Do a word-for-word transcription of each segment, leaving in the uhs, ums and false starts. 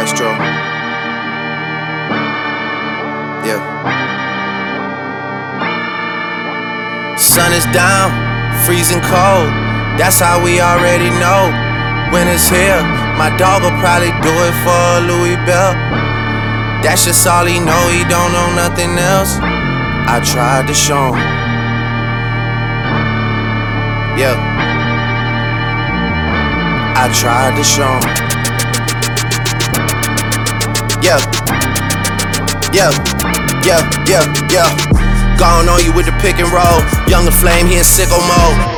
Astro. Yeah. Sun is down, freezing cold. That's how we already know. Winter's here. My dog will probably do it for a Louis Bell. That's just all he know. He don't know nothing else. I tried to show him. Yeah. I tried to show him. Yeah. Yeah. Yeah. Yeah. Yeah. Gone on you with the pick and roll. Younger Flame, he in sicko mode.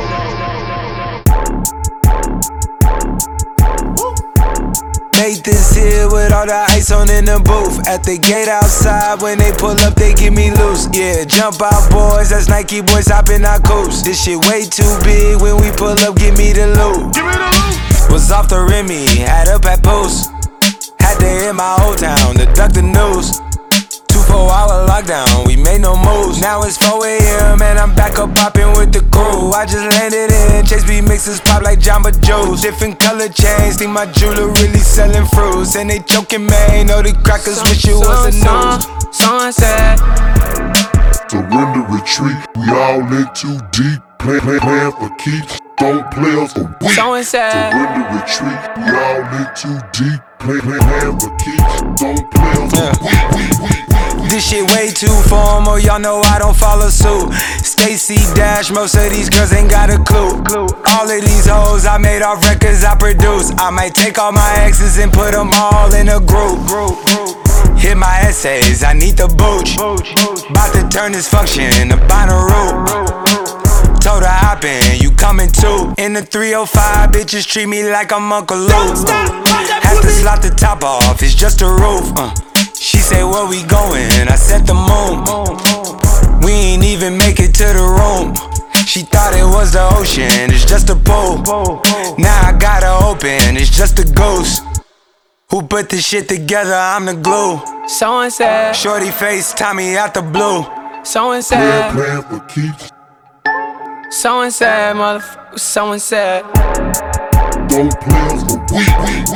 Made this here with all the ice on in the booth. At the gate outside, when they pull up, they give me loose. Yeah, jump out boys, that's Nike boys hopping our coast. This shit way too big, when we pull up, give me the loot. Give me the loot. Was off the Remy, had up at post. Had to hit my old town to duck the news. Two four hour lockdown, we made no moves. Now it's four a.m. and I'm back up popping with the crew. I just landed in, Chase B mixes pop like Jamba Joe's. Different color chains, think my jeweler really selling fruits. And they joking, man, know the crackers so, wish it so, was a so, news. Someone said surrender, retreat, we all in too deep. Plan, plan, plan for keeps, don't play us for weak. Someone said surrender, retreat, we all in too deep. Plan, plan, plan for keeps, don't play us for weak. This shit way too formal, y'all know I don't follow suit. Stacy Dash, most of these girls ain't got a clue. All of these hoes I made off records I produce. I might take all my exes and put them all in a group. Hit my essays, I need the booch. About to turn this function into Bonnaroo. Told her hop in, you coming too. In the three oh five, bitches treat me like I'm Uncle Luke. Have to slot the top off, it's just a roof. uh. She say, where we going? I said the moon. We ain't even make it to the room. She thought it was the ocean, it's just a pool. Now I gotta open, it's just a ghost. Who put this shit together? I'm the glue. Someone said Shorty face, Tommy out the blue. Someone said plan, plan for keeps. Someone said, motherfucker, someone said don't play us for weak.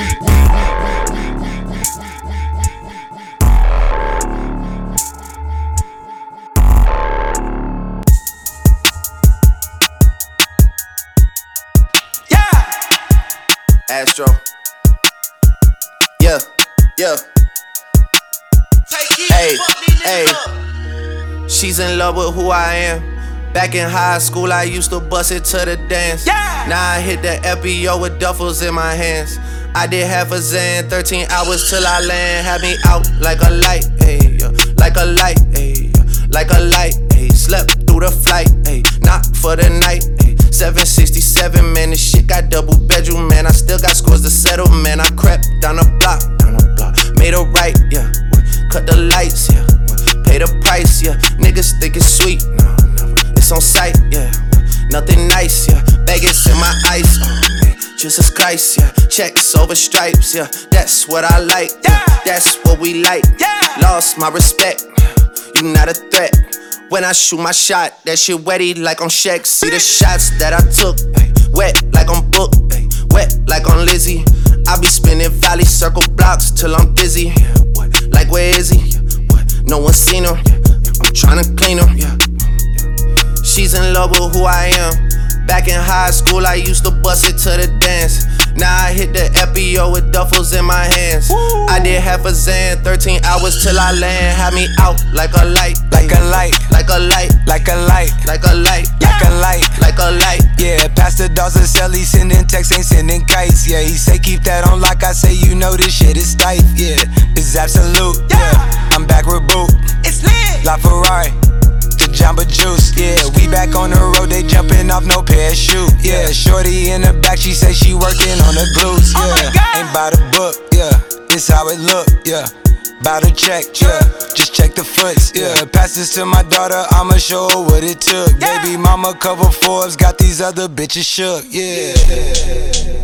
Astro. Yeah, yeah. Hey, hey. She's in love with who I am. Back in high school, I used to bust it to the dance. Yeah. Now I hit the F B O with duffels in my hands. I did half a Zan, thirteen hours till I land. Had me out like a light, ayy, like a light, ayy, like a light, ayy. Slept through the flight, ayy, not for the night, ayy. seven sixty-seven, man, this shit got double bedroom, man. I still got scores to settle, man. I crept down the block, down the block, made a right, yeah. Cut the lights, yeah. Pay the price, yeah. Niggas think it's sweet, no, never. It's on sight, yeah. Nothing nice, yeah. Baggage in my ice, oh man. Jesus Christ, yeah. Checks over stripes, yeah. That's what I like, yeah. That's what we like, yeah. Lost my respect, you not a threat. When I shoot my shot, that shit wetty like on Shaq. See the shots that I took, ay, wet like on Book, ay, wet like on Lizzie. I be spinning valley circle blocks till I'm dizzy. Yeah, what? Like where is he? Yeah, what? No one seen him. Yeah, I'm tryna clean him. Yeah, yeah. She's in love with who I am. Back in high school, I used to bust it to the dance. Now I hit the F B O with duffels in my hands. Woo. I did half a Zan, thirteen hours till I land. Had me out like a light, like a light, like a light, like a light, like a light, like a light, like a light. Yeah, Pastor Dawson sell, he sending texts, ain't sending kites. Yeah, he say keep that on lock. I say you know this shit is tight. Yeah, this is absolute. Yeah, I'm back with Boot. It's lit. La Ferrari. Jamba Juice, yeah, we back on the road, they jumping off no parachute, yeah. Shorty in the back, she say she working on the glutes, yeah. Ain't by the book, yeah, this how it look, yeah. Bout to check, yeah, just check the foots, yeah. Pass this to my daughter, I'ma show her what it took. Baby mama cover Forbes, got these other bitches shook, yeah.